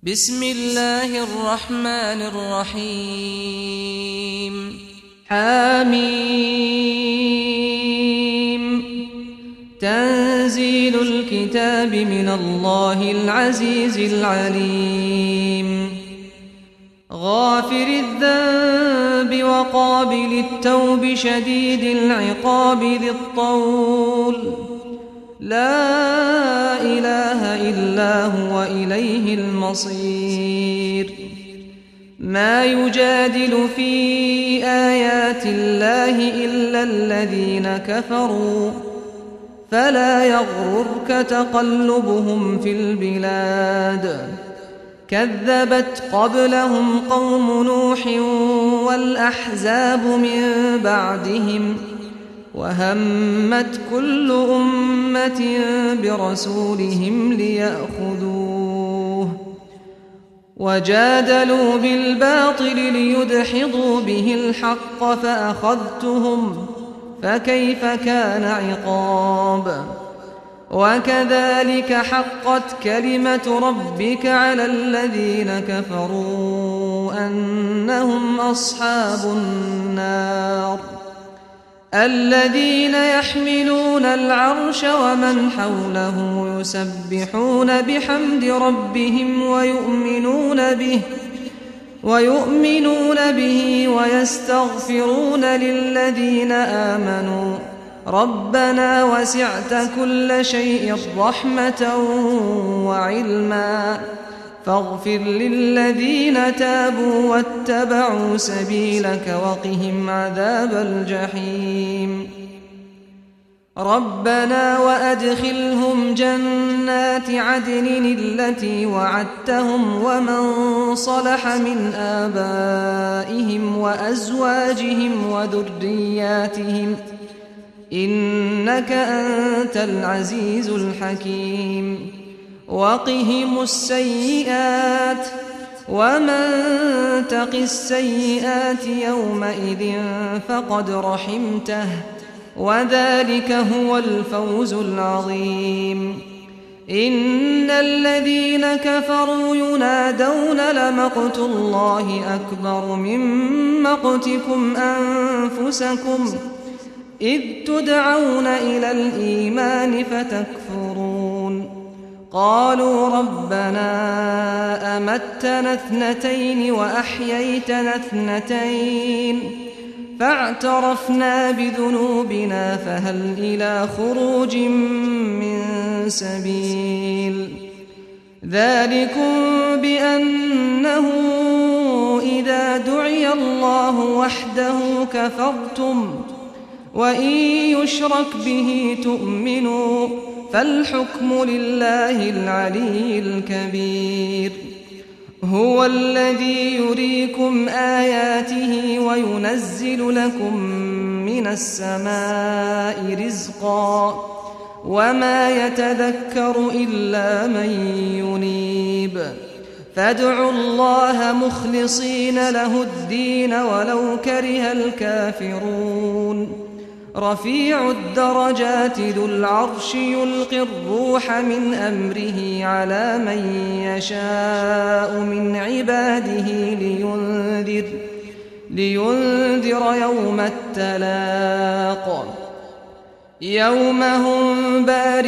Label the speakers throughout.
Speaker 1: بسم الله الرحمن الرحيم حميم تنزيل الكتاب من الله العزيز العليم غافر الذنب وقابل التوب شديد العقاب ذي الطول لا إله إلا هو إليه المصير ما يجادل في آيات الله إلا الذين كفروا فلا يغررك تقلبهم في البلاد كذبت قبلهم قوم نوح والأحزاب من بعدهم وهمت كل أمة برسولهم ليأخذوه وجادلوا بالباطل ليدحضوا به الحق فأخذتهم فكيف كان عقاب وكذلك حقت كلمة ربك على الذين كفروا أنهم أصحاب النار الذين يحملون العرش ومن حوله يسبحون بحمد ربهم ويؤمنون به ويستغفرون للذين آمنوا ربنا وسعت كل شيء رحمة وعلما فاغفر للذين تابوا واتبعوا سبيلك وقهم عذاب الجحيم ربنا وأدخلهم جنات عدن التي وعدتهم ومن صلح من آبائهم وأزواجهم وذرياتهم إنك أنت العزيز الحكيم وقهم السيئات ومن تق السيئات يومئذ فقد رحمته وذلك هو الفوز العظيم إن الذين كفروا ينادون لمقت الله أكبر من مقتكم أنفسكم إذ تدعون إلى الإيمان فتكفرون قالوا ربنا أمتنا اثنتين وأحييتنا اثنتين فاعترفنا بذنوبنا فهل إلى خروج من سبيل ذلكم بأنه إذا دعي الله وحده كفرتم وإن يشرك به تؤمنوا فالحكم لله العلي الكبير هو الذي يريكم آياته وينزل لكم من السماء رزقا وما يتذكر إلا من ينيب فادعوا الله مخلصين له الدين ولو كره الكافرون رفيع الدرجات ذو العرش يلقي الروح من أمره على من يشاء من عباده لينذر يوم التلاق يوم هم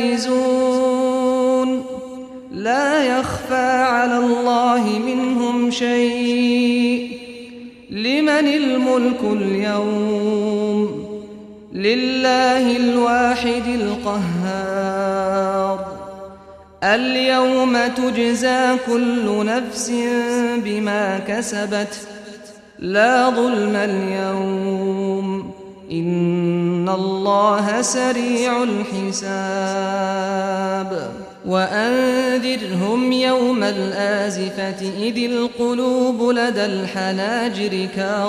Speaker 1: بارزون لا يخفى على الله منهم شيء لمن الملك اليوم لله الواحد القهار اليوم تجزى كل نفس بما كسبت لا ظلم اليوم إن الله سريع الحساب وأنذرهم يوم الآزفة إذ القلوب لدى الحناجر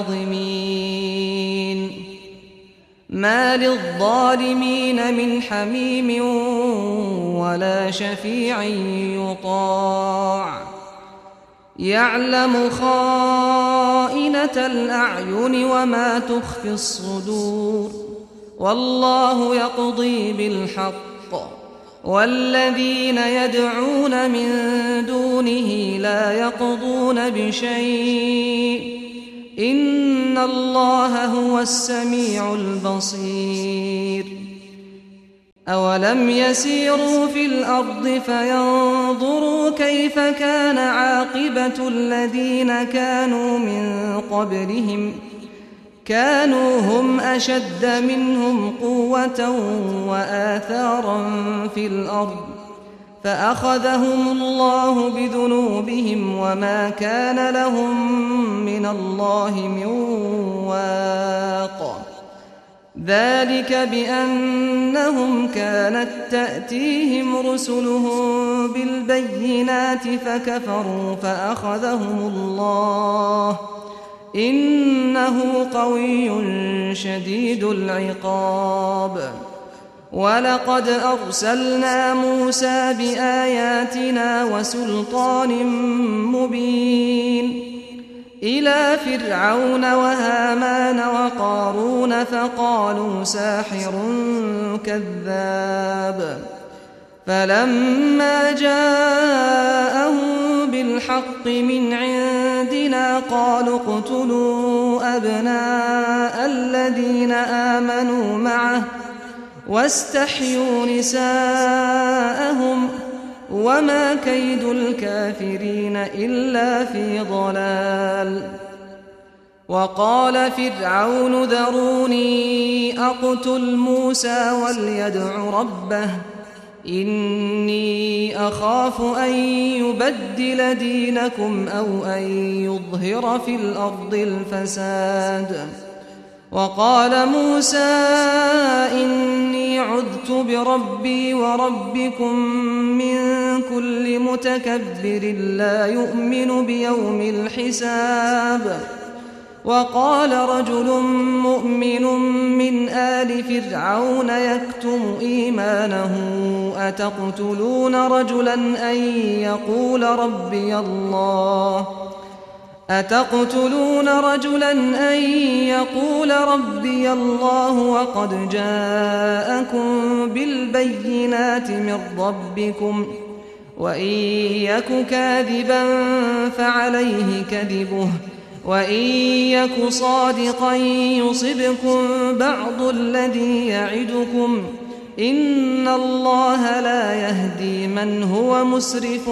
Speaker 1: كاظمين ما للظالمين من حميم ولا شفيع يطاع يعلم خائنة الأعين وما تخفي الصدور والله يقضي بالحق والذين يدعون من دونه لا يقضون بشيء إن الله هو السميع البصير أولم يسيروا في الأرض فينظروا كيف كان عاقبة الذين كانوا من قبلهم كانوا هم أشد منهم قوة وآثارا في الأرض فأخذهم الله بذنوبهم وما كان لهم من الله من واق ذلك بأنهم كانت تأتيهم رسلهم بالبينات فكفروا فأخذهم الله إنه قوي شديد العقاب ولقد أرسلنا موسى بآياتنا وسلطان مبين إلى فرعون وهامان وقارون فقالوا ساحر كذاب فلما جاءهم بالحق من عندنا قالوا اقتلوا أبناء الذين آمنوا معه واستحيوا نساءهم وما كيد الكافرين إلا في ضلال وقال فرعون ذروني أقتل موسى وليدع ربه إني أخاف أن يبدل دينكم أو أن يظهر في الأرض الفساد وقال موسى إني عذت بربي وربكم من كل متكبر لا يؤمن بيوم الحساب وقال رجل مؤمن من آل فرعون يكتم إيمانه أتقتلون رجلا أن يقول ربي الله وقد جاءكم بالبينات من ربكم وإن يك كاذبا فعليه كذبه وإن يك صادقا يصبكم بعض الذي يعدكم إن الله لا يهدي من هو مسرف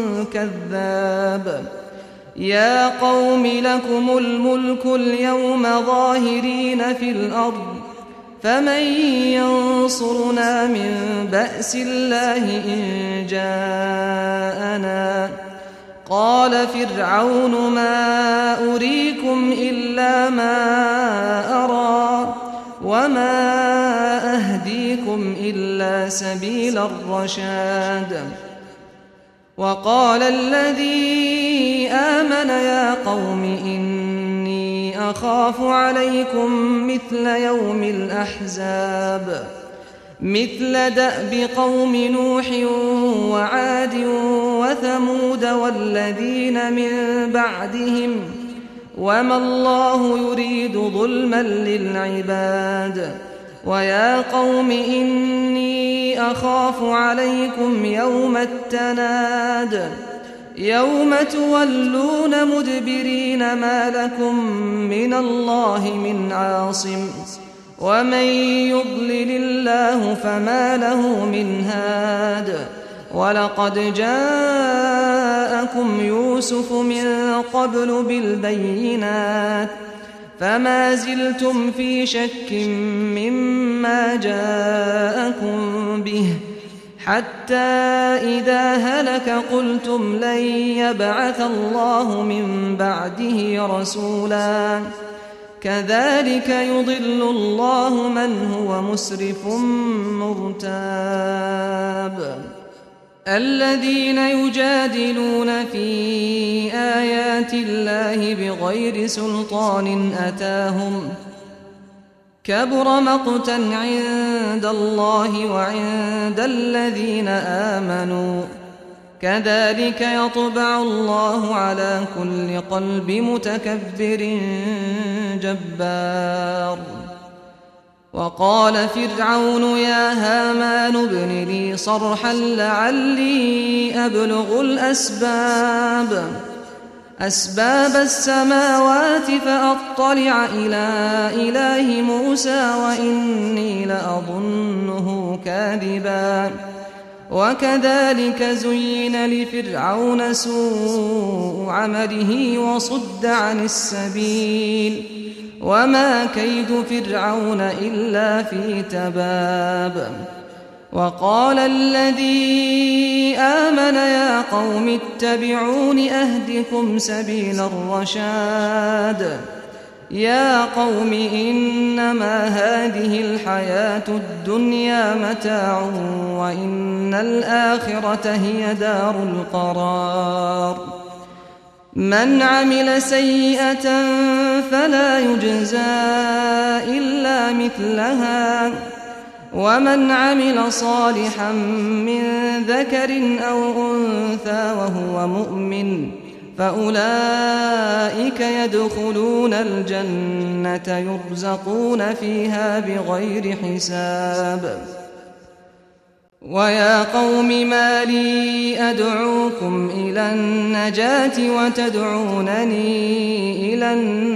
Speaker 1: كذاب يا قوم لكم الملك اليوم ظاهرين في الأرض فمن ينصرنا من بأس الله إن جاءنا قال فرعون ما أريكم إلا ما أرى وما أهديكم إلا سبيل الرشاد وقال الذي آمن يا قوم إني أخاف عليكم مثل يوم الأحزاب مثل دأب قوم نوح وعاد وثمود والذين من بعدهم وما الله يريد ظلما للعباد ويا قوم إني أخاف عليكم يوم التناد يوم تولون مدبرين ما لكم من الله من عاصم ومن يضلل الله فما له من هاد ولقد جاءكم يوسف من قبل بالبينات فما زلتم في شك مما جاءكم به حتى إذا هلك قلتم لن يبعث الله من بعده رسولا كذلك يضل الله من هو مسرف مرتاب الذين يجادلون في آيات الله بغير سلطان أتاهم كبر مقتا عند الله وعند الذين آمنوا كذلك يطبع الله على كل قلب متكبر جبار وقال فرعون يا هامان ابن لي صرحا لعلي أبلغ أسباب السماوات فأطلع إلى إله موسى وإني لأظنه كاذبا وكذلك زين لفرعون سوء عمله وصد عن السبيل وما كيد فرعون إلا في تباب وقال الذي آمن يا قوم اتبعون أهدكم سبيل الرشاد يا قوم إنما هذه الحياة الدنيا متاع وإن الآخرة هي دار القرار من عمل سيئة فلا يجزى إلا مثلها ومن عمل صالحا من ذكر أو أنثى وهو مؤمن فأولئك يدخلون الجنة يرزقون فيها بغير حساب ويا قوم ما لي أدعوكم إلى النجاة وتدعونني إلى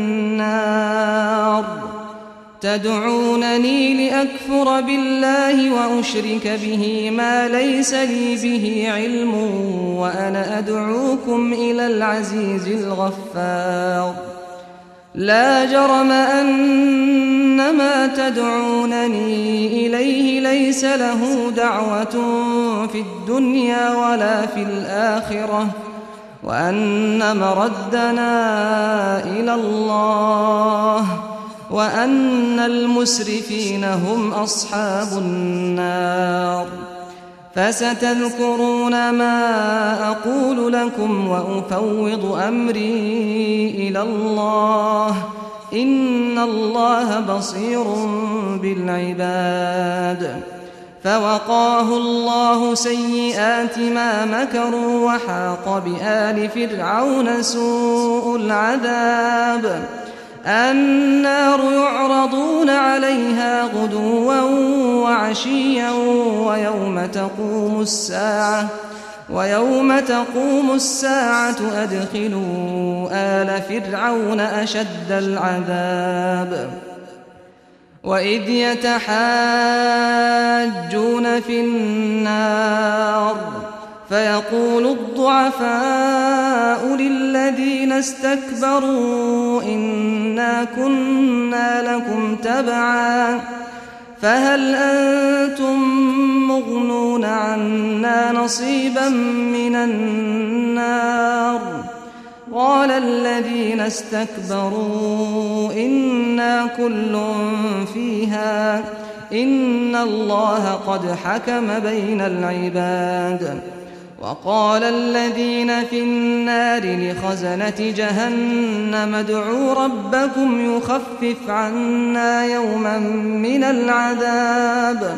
Speaker 1: النار تدعونني لأكفر بالله وأشرك به ما ليس لي به علم وأنا أدعوكم إلى العزيز الغفار لا جرم أن ما تدعونني إليه ليس له دعوة في الدنيا ولا في الآخرة وأن مردنا إلى الله وأن المسرفين هم أصحاب النار فستذكرون ما أقول لكم وأفوض أمري إلى الله إن الله بصير بالعباد فوقاه الله سيئات ما مكروا وحاق بآل فرعون سوء العذاب النار يعرضون عليها غدوا وعشيا ويوم تقوم الساعة أدخلوا آل فرعون أشد العذاب وإذ يتحاجون في النار فيقول الضعفاء للذين استكبروا إنا كنا لكم تبعا فهل أنتم مغنون عنا نصيبا من النار قال الذين استكبروا إنا كل فيها إن الله قد حكم بين العباد وقال الذين في النار لخزنة جهنم ادعوا ربكم يخفف عنا يوما من العذاب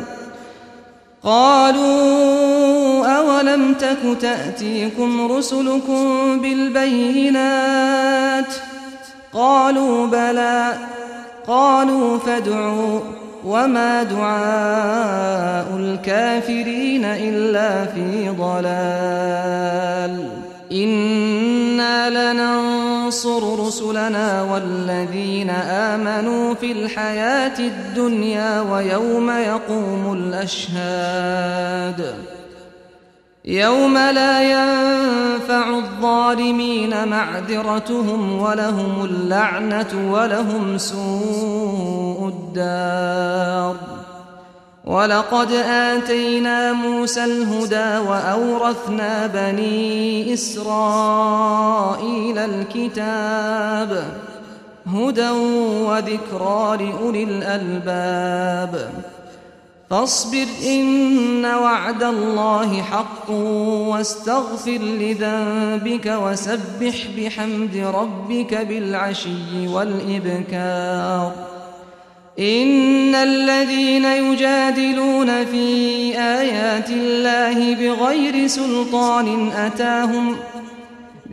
Speaker 1: قالوا أولم تك تأتيكم رسلكم بالبينات قالوا بلى قالوا فادعوا وما دعاء الكافرين إلا في ضلال إنا لننصر رسلنا والذين آمنوا في الحياة الدنيا ويوم يقوم الأشهاد يوم لا ينفع الظالمين معذرتهم ولهم اللعنة ولهم سوء الدار ولقد آتينا موسى الهدى وأورثنا بني إسرائيل الكتاب هدى وذكرى لأولي الألباب فاصبر إن وعد الله حق واستغفر لذنبك وسبح بحمد ربك بالعشي والإبكار إن الذين يجادلون في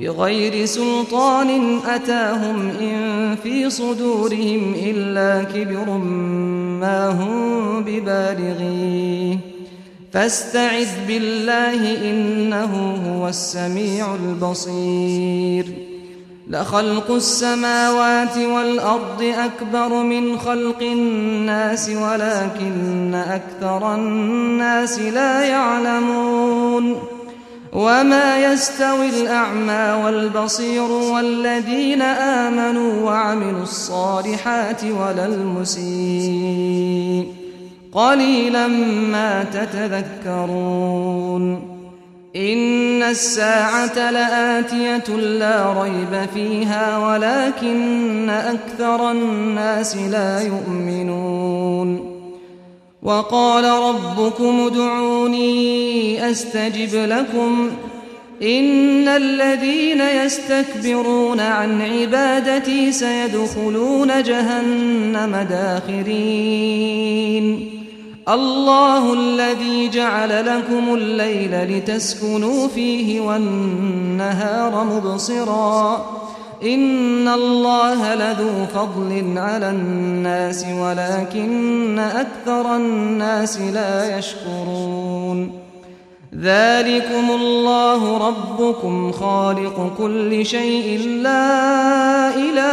Speaker 1: بغير سلطان أتاهم إن في صدورهم إلا كبر ما هم ببالغيه فاستعذ بالله إنه هو السميع البصير لخلق السماوات والأرض أكبر من خلق الناس ولكن أكثر الناس لا يعلمون وما يستوي الأعمى والبصير والذين آمنوا وعملوا الصالحات ولا المسيء قليلا ما تتذكرون إن الساعة لآتية لا ريب فيها ولكن أكثر الناس لا يؤمنون وقال ربكم ادعوني أستجب لكم إن الذين يستكبرون عن عبادتي سيدخلون جهنم داخرين الله الذي جعل لكم الليل لتسكنوا فيه والنهار مبصرا إن الله لذو فضل على الناس ولكن أكثر الناس لا يشكرون ذلكم الله ربكم خالق كل شيء لا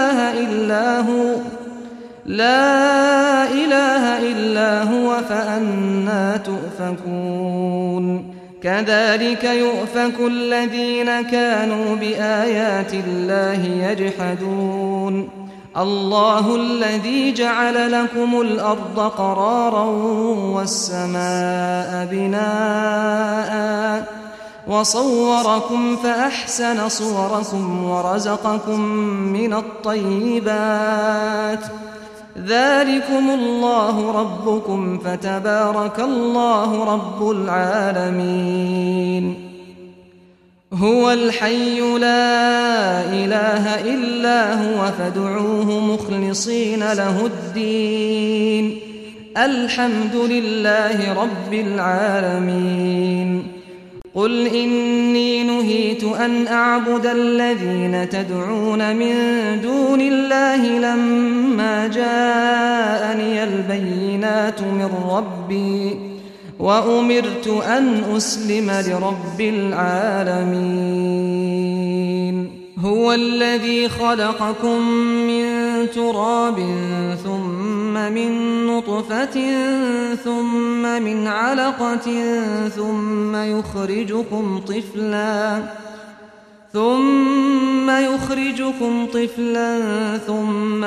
Speaker 1: إله إلا هو فأنى تؤفكون كذلك يؤفك الذين كانوا بآيات الله يجحدون الله الذي جعل لكم الأرض قرارا والسماء بناء وصوركم فأحسن صوركم ورزقكم من الطيبات ذلكم الله ربكم فتبارك الله رب العالمين هو الحي لا إله إلا هو فادعوه مخلصين له الدين الحمد لله رب العالمين قل إني نهيت أن أعبد الذين تدعون من دون الله لما جاءني البينات من ربي وأمرت أن أسلم لرب العالمين هو الذي خلقكم من تراب ثم من نطفة ثم من علقة ثم يخرجكم طفلا ثم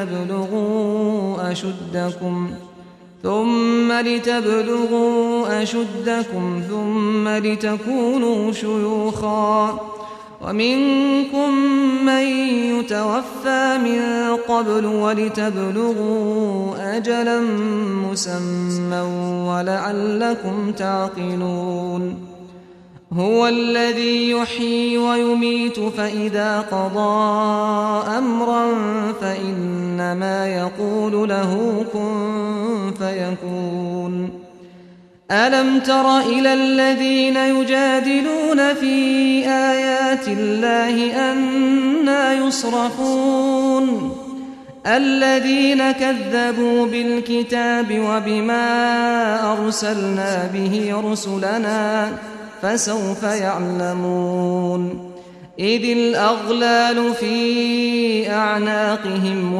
Speaker 1: لتبلغوا أشدكم ثم لتكونوا شيوخا ومنكم من يتوفى من قبل ولتبلغوا أجلا مسمى ولعلكم تعقلون هو الذي يحيي ويميت فإذا قضى أمرا فإنما يقول له كن فيكون ألم تر إلى الذين يجادلون في آيات الله أنى يصرفون الذين كذبوا بالكتاب وبما أرسلنا به رسلنا فسوف يعلمون إذ الأغلال في أعناقهم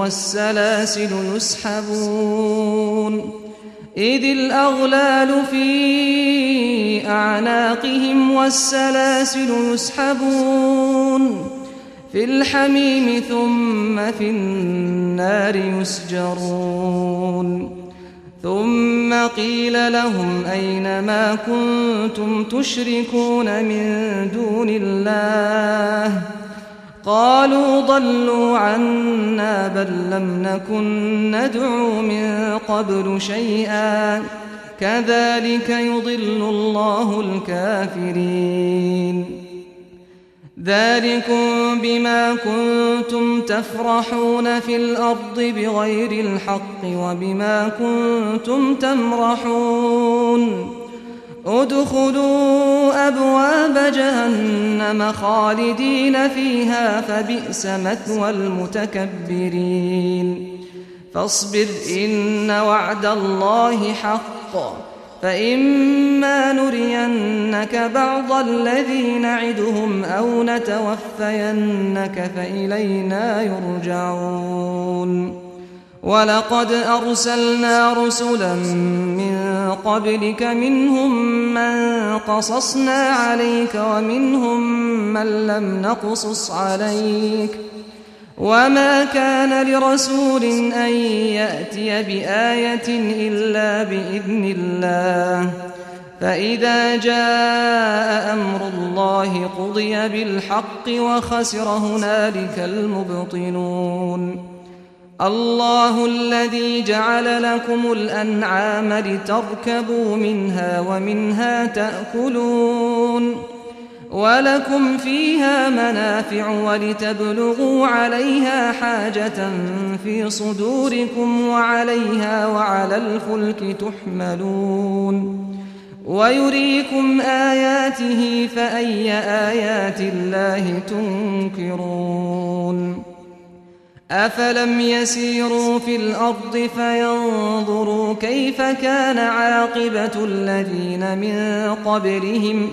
Speaker 1: والسلاسل يسحبون في الحميم ثم في النار يسجرون ثم قيل لهم أين ما كنتم تشركون من دون الله قالوا ضلوا عنا بل لم نكن ندعو من قبل شيئا كذلك يضل الله الكافرين ذلكم بما كنتم تفرحون في الأرض بغير الحق وبما كنتم تمرحون ادخلوا أبواب جهنم خالدين فيها فبئس مثوى المتكبرين فاصبر إن وعد الله حق فإما نرينك بعض الذي نعدهم أو نتوفينك فإلينا يرجعون ولقد أرسلنا رسلا من قبلك منهم من قصصنا عليك ومنهم من لم نقصص عليك وما كان لرسول أن يأتي بآية إلا بإذن الله فإذا جاء أمر الله قضي بالحق وخسر هنالك المبطلون الله الذي جعل لكم الأنعام لتركبوا منها ومنها تأكلون ولكم فيها منافع ولتبلغوا عليها حاجة في صدوركم وعليها وعلى الفلك تحملون ويريكم آياته فأي آيات الله تنكرون أفلم يسيروا في الأرض فينظروا كيف كان عاقبة الذين من قبلهم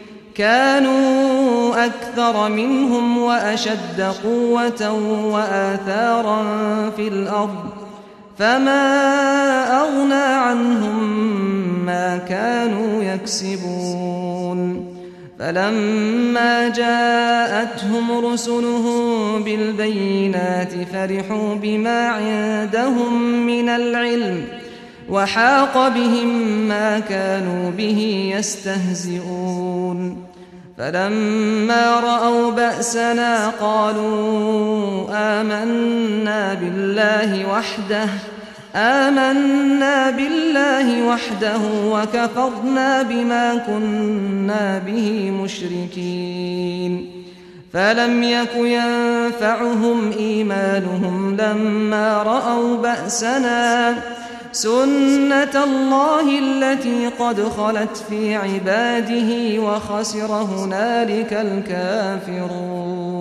Speaker 1: كانوا أكثر منهم وأشد قوة وآثارا في الأرض فما أغنى عنهم ما كانوا يكسبون فلما جاءتهم رسلهم بالبينات فرحوا بما عندهم من العلم وحاق بهم ما كانوا به يستهزئون فلما رأوا بأسنا قالوا آمنا بالله وحده وكفرنا بما كنا به مشركين فلم يك ينفعهم إيمانهم لما رأوا بأسنا سنة الله التي قد خلت في عباده وخسر هنالك الكافرون